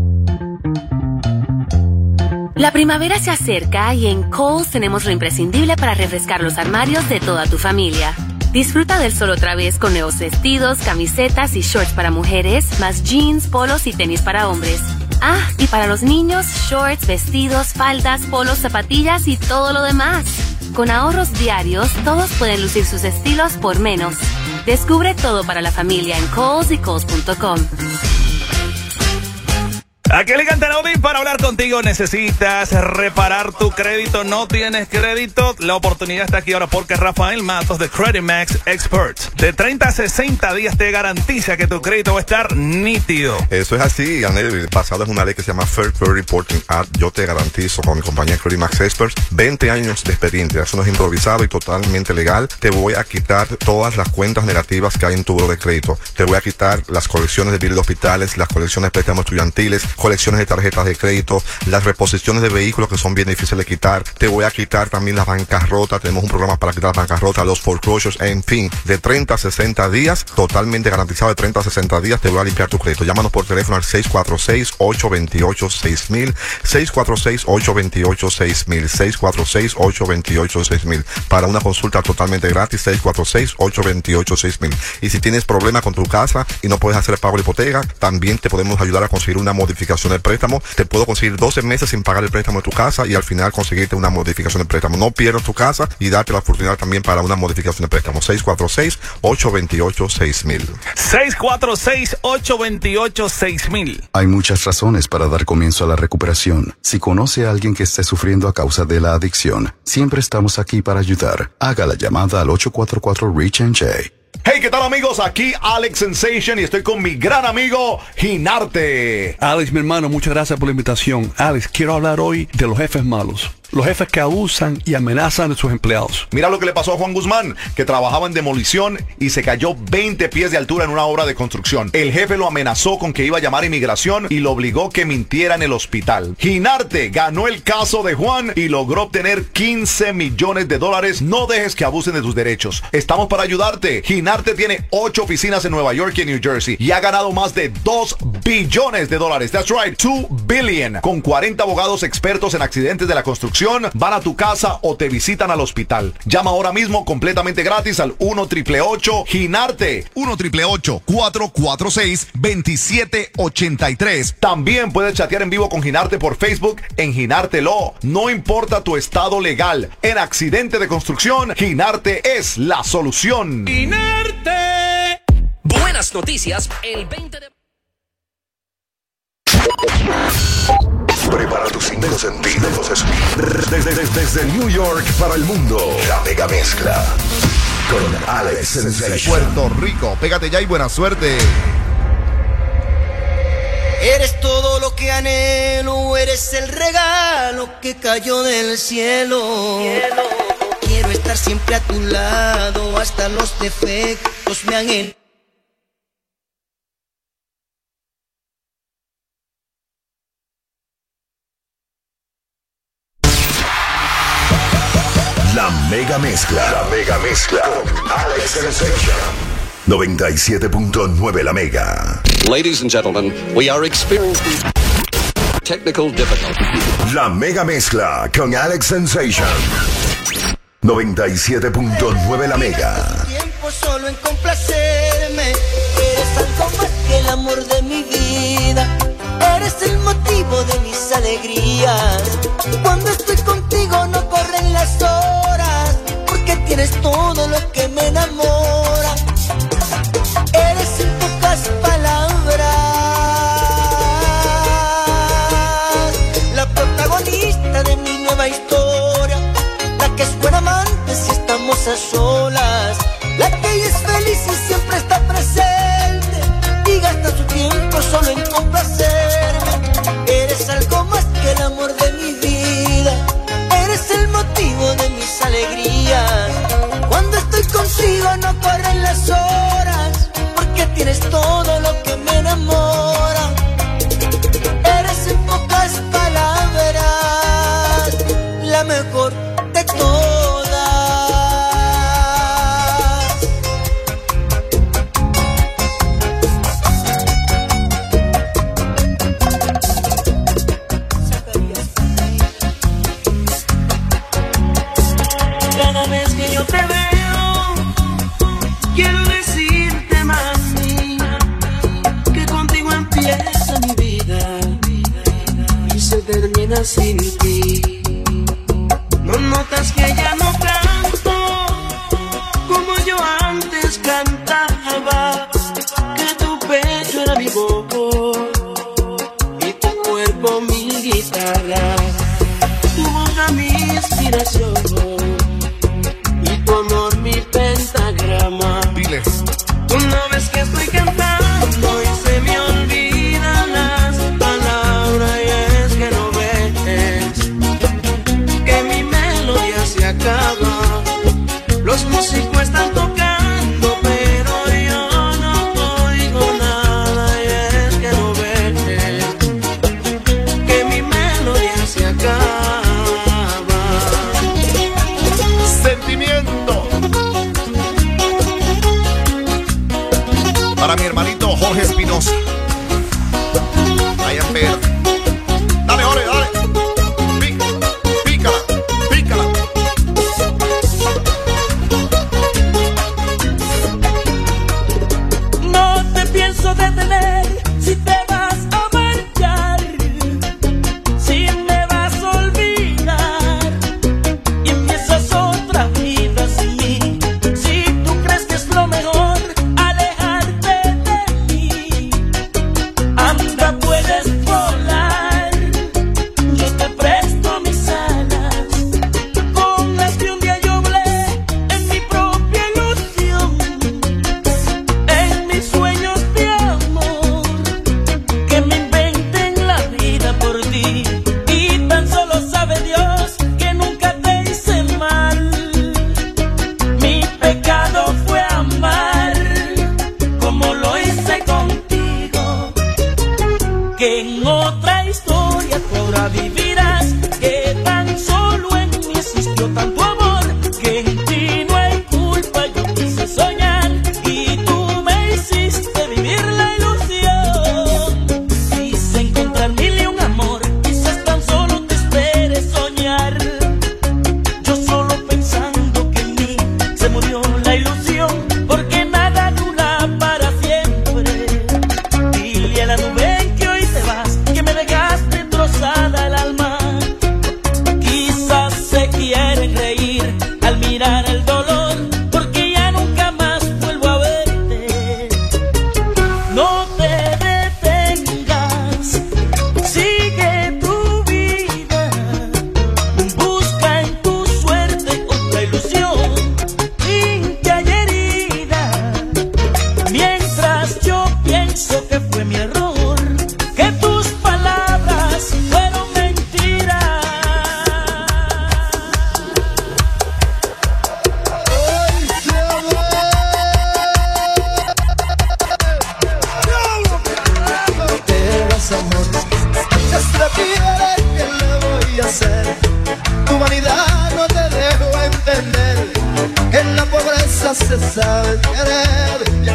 La primavera se acerca y en Kohl's tenemos lo imprescindible para refrescar los armarios de toda tu familia. Disfruta del sol otra vez con nuevos vestidos, camisetas y shorts para mujeres, más jeans, polos y tenis para hombres. Ah, y para los niños, shorts, vestidos, faldas, polos, zapatillas y todo lo demás. Con ahorros diarios, todos pueden lucir sus estilos por menos. Descubre todo para la familia en Kohl's y Kohl's.com. Aquí le canta Naomi para hablar contigo. Necesitas reparar tu crédito, no tienes crédito. La oportunidad está aquí ahora porque Rafael Matos de Credit Max Experts de 30 a 60 días te garantiza que tu crédito va a estar nítido. Eso es así, Anel. Pasado es una ley que se llama Fair Credit Reporting Act. Yo te garantizo con mi compañía Credit Max Experts 20 años de experiencia. Eso no es improvisado y totalmente legal. Te voy a quitar todas las cuentas negativas que hay en tu buro de crédito. Te voy a quitar las colecciones de biles de hospitales, las colecciones de préstamos estudiantiles, colecciones de tarjetas de crédito, las reposiciones de vehículos que son bien difíciles de quitar. Te voy a quitar también las bancarrotas. Tenemos un programa para quitar las bancarrotas, los foreclosures, en fin, de 30 a 60 días, totalmente garantizado. De 30 a 60 días te voy a limpiar tu crédito. Llámanos por teléfono al 646-828-6000, 646-828-6000, 646-828-6000 para una consulta totalmente gratis, 646-828-6000. Y si tienes problemas con tu casa y no puedes hacer el pago de hipoteca, también te podemos ayudar a conseguir una modificación del préstamo. Te puedo conseguir 12 meses sin pagar el préstamo de tu casa y al final conseguirte una modificación del préstamo. No pierdas tu casa y darte la oportunidad también para una modificación de préstamo. 646-828-6000. 646-828-6000. Hay muchas razones para dar comienzo a la recuperación. Si conoce a alguien que esté sufriendo a causa de la adicción, siempre estamos aquí para ayudar. Haga la llamada al 844-REACH-NJ. Hey, ¿qué tal, amigos? Aquí Alex Sensation y estoy con mi gran amigo Ginarte. Alex, mi hermano, muchas gracias por la invitación. Alex, quiero hablar hoy de los jefes malos. Los jefes que abusan y amenazan a sus empleados. Mira lo que le pasó a Juan Guzmán, que trabajaba en demolición y se cayó 20 pies de altura en una obra de construcción. El jefe lo amenazó con que iba a llamar a inmigración y lo obligó que mintiera en el hospital. Ginarte ganó el caso de Juan y logró obtener $15 millones. No dejes que abusen de tus derechos. Estamos para ayudarte. Ginarte tiene 8 oficinas en Nueva York y en New Jersey y ha ganado más de $2 billones. That's right, 2 billion. Con 40 abogados expertos en accidentes de la construcción, van a tu casa o te visitan al hospital. Llama ahora mismo completamente gratis al 1-888-GINARTE. 1-888-446-2783. También puedes chatear en vivo con Ginarte por Facebook en Ginarte Law. No importa tu estado legal. En accidente de construcción, Ginarte es la solución. ¡Ginarte! Buenas noticias, el 20 de... Prepara tus cinco sentidos. Desde New York para el mundo, la mega mezcla con Alex Sensation. Puerto Rico, pégate ya y buena suerte. Eres todo lo que anhelo, eres el regalo que cayó del cielo. Quiero estar siempre a tu lado, hasta los defectos me han hecho. La mega mezcla con Alex Sensation. 97.9 La Mega. Ladies and gentlemen, we are experiencing technical difficulties. La mega mezcla con Alex Sensation. 97.9 La Mega. Tiempo solo en complacerme. Eres algo más que el amor de mi vida. Eres el motivo de mis alegrías. Cuando estoy contigo no corren las horas, porque tienes todo lo que me enamora. Eres en pocas palabras la protagonista de mi nueva historia, la que es buena amante si estamos a solas, la que es feliz y siempre está presente y gasta su tiempo solo en complacer. eres todo lo que me enamora. Eres en pocas palabras la mejor de todas. Cada vez que yo te veo, quiero decirte, mami, que contigo empieza mi vida y se termina sin ti. No notas que ya no canto como yo antes cantaba, que tu pecho era mi voz y tu cuerpo mi guitarra, tu boca mi inspiración y tu amor mi pentagrama. Dile. Tú no ves que estoy cantando y se me olvidan las palabras, y es que no ves que mi melodía se acaba. Los músicos están tocando, pero yo no oigo nada, y es que no ves que mi melodía se acaba. Sentimiento. Para mi hermanito Jorge Espinosa. Allá en PR. Dale, Jorge, dale. Pícala, pícala. No te pienso detener si te vas a marchar, si me vas a olvidar y empiezas otra vida sin mí. Si tú crees que es lo mejor alejarte de mí, anda, puedes volar. Yo te presto mis alas con las que un día yo volé en mi propia ilusión, en mis sueños de amor, que me inventen la vida por ti. Y tan solo sabe Dios que nunca te hice mal. Mi pecado fue amar como lo hice contigo, que en otra historia tú ahora vivirás, que tan solo en mí existió tanto amor, que en ti no hay culpa. Yo quise soñar y tú me hiciste vivir la ilusión. Quise encontrar mil y un amor, quizás tan solo te esperé soñar. Yo solo pensando que en mí se murió la ilusión, porque nada dura para siempre. Dile a la nube en que hoy te vas, que me dejaste trozada el alma. Quizás se quieren reír al mirar el dolor, porque ya nunca más vuelvo a verte. No te detengas, sigue tu vida, busca en tu suerte otra ilusión, limpia y herida, mientras yo pienso que fue mi error, que tus palabras fueron mentiras. Te vas, amor, es la piedra que le voy a hacer. Tu vanidad no te dejó entender que en la pobreza se sabe querer.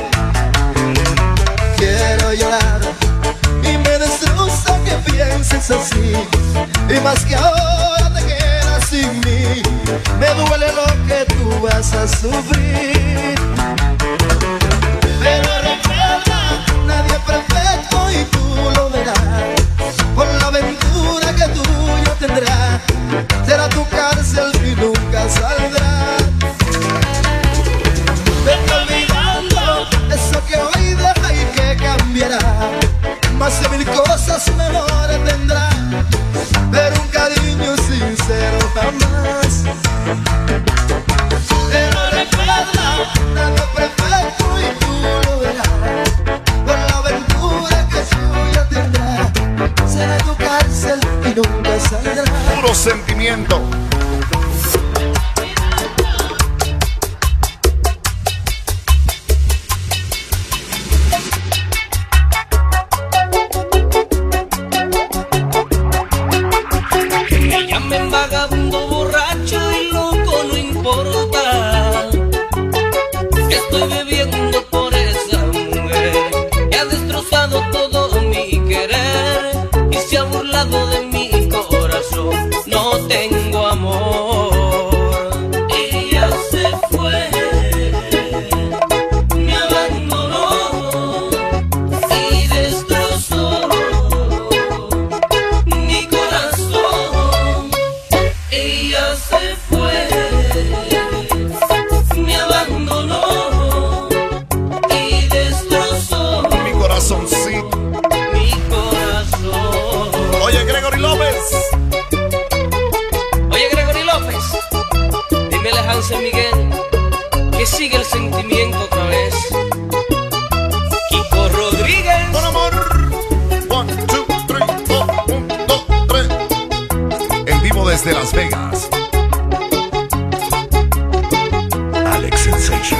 Quiero llorar y me destroza que pienses así, y más que ahora te quedas sin mí, me duele lo que tú vas a sufrir. Pero recuerda, nadie es perfecto y tú lo verás, por la aventura que tuyo tendrás, será tu cárcel y nunca saldrás. Vete olvidando eso que hoy deja y que cambiará, más de mil cosas mejores tendrá, pero un cariño sincero jamás. Pero recuerda, nada es perfecto y tú lo verás, por la aventura que suya tendrá, será tu cárcel y nunca saldrá. Puro sentimiento. sigue el sentimiento otra vez. Kiko Rodríguez. Con amor. 1, 2, 3, 1, 2, 3. En vivo desde Las Vegas. Alex Sensation.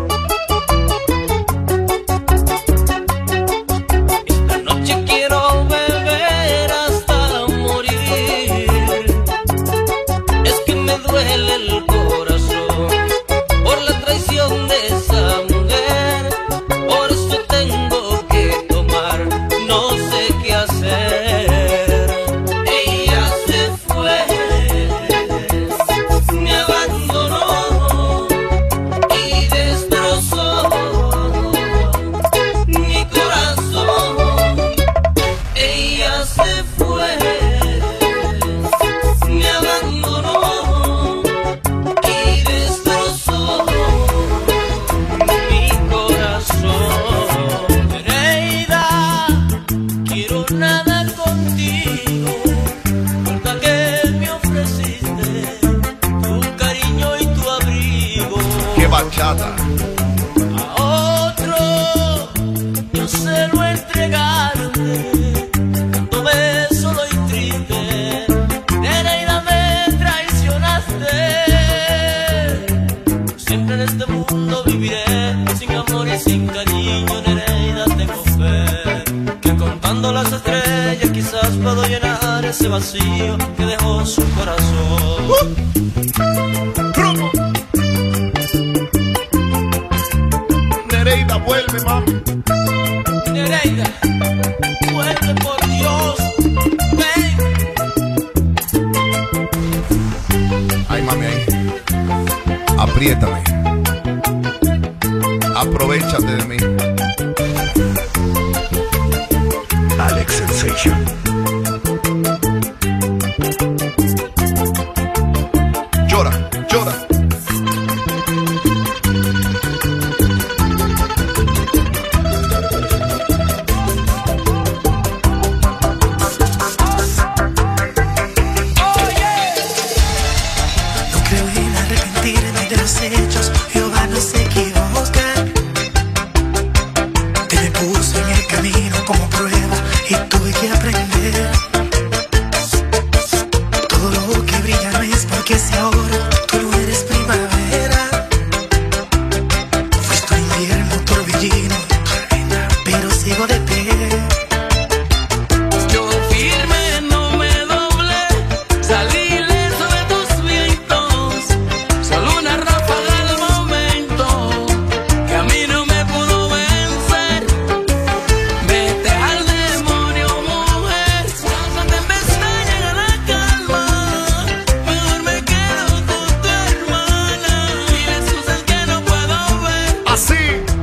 Esta noche quiero beber hasta morir. Es que me duele el corazón por la traición de esa mujer. Por eso tengo que tomar, no sé qué hacer. Ella se fue, me abandonó y destrozó mi corazón. Ella se fue, me abandonó y destrozó mi corazón. Nereida, quiero nada contigo, nunca que me ofreciste tu cariño y tu abrigo. ¡Qué bachata! A otro yo se lo entregaste, tanto solo y triste. Nereida, me traicionaste. Siempre en este mundo viviré sin amor y sin cariño. Nereida, tengo fe que contando las estrellas quizás puedo llenar ese vacío que dejó su corazón. Nereida, vuelve, mami. Nereida, vuelve por Dios, ven. Ay, mami, ahí. Apriétame. Aprovechate de mí. Alex Sensation. Llora, llora. No creo en arrepentirme de los hechos, Jehová no se equivoca. Te me puso en el camino como prueba y tuve que aprender. Todo lo que brilla no es porque sea ahora, tú no eres primavera. Fuiste un invierno torbellino, pero sigo de pie. Yo firme, no me doblé, salí ileso de tus vientos. Solo una ráfaga al momento que a mí no me pudo vencer. Vete al demonio, mujer, la tempestad llega a la calma. Mejor me quedo con tu hermana y le excusas que no puedo ver. Así.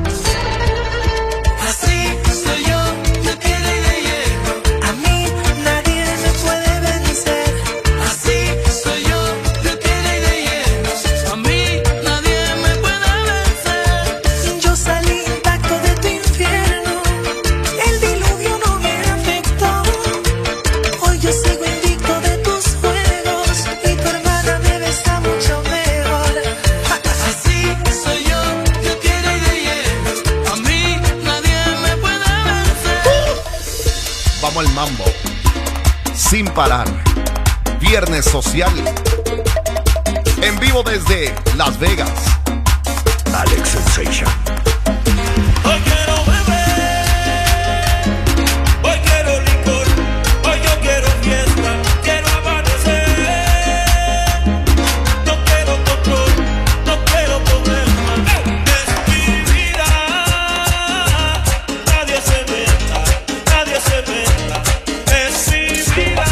Así soy yo, de piedra y de hierro. A mí nadie me puede vencer. Así soy yo, de piedra y de hierro. A mí nadie me puede vencer. Yo salí intacto de tu infierno. El diluvio no me afectó. Hoy yo sigo invicto de tus juegos y tu hermana me besa mucho mejor. Así soy yo, de piedra y de hierro. A mí nadie me puede vencer. Vamos al mambo. Sin parar. Viernes social. En vivo desde Las Vegas. Alex Sensation. Hoy quiero beber, hoy quiero licor, hoy yo quiero fiesta, quiero amanecer. No quiero control, no quiero problemas. Es mi vida, nadie se meta, nadie se meta. Es mi vida,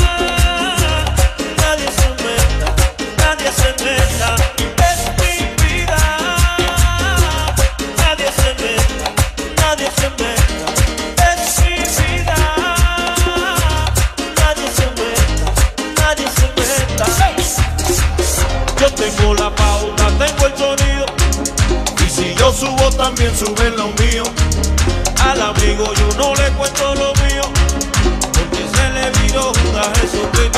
nadie se meta, nadie se meta. Es mi vida, nadie se meta, nadie se meta. Es mi vida, nadie se meta, nadie se meta. Yo tengo la pauta, tengo el sonido, y si yo subo también suben lo mío. Al amigo yo no le cuento lo mío, porque se le viró Judas Jesucristo.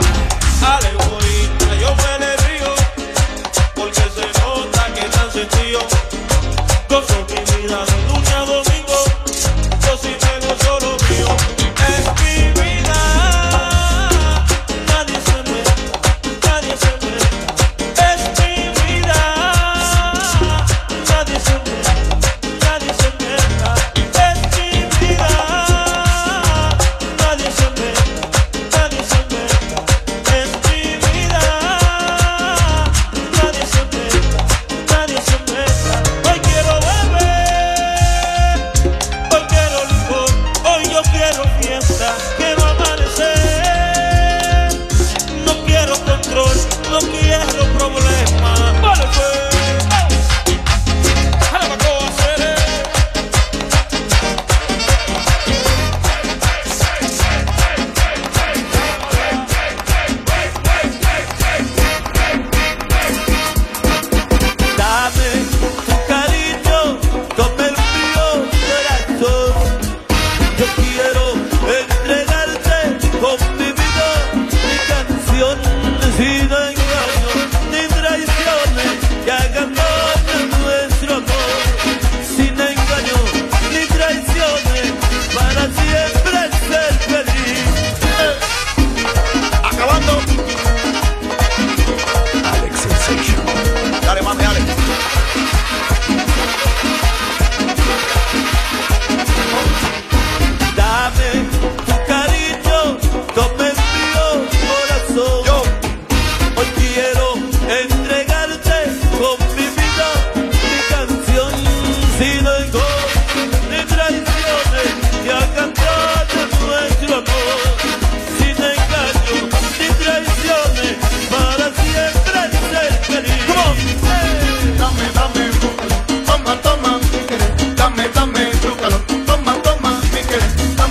Al egoísta yo me le río, porque se nota que tan sencillo.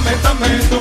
dame tu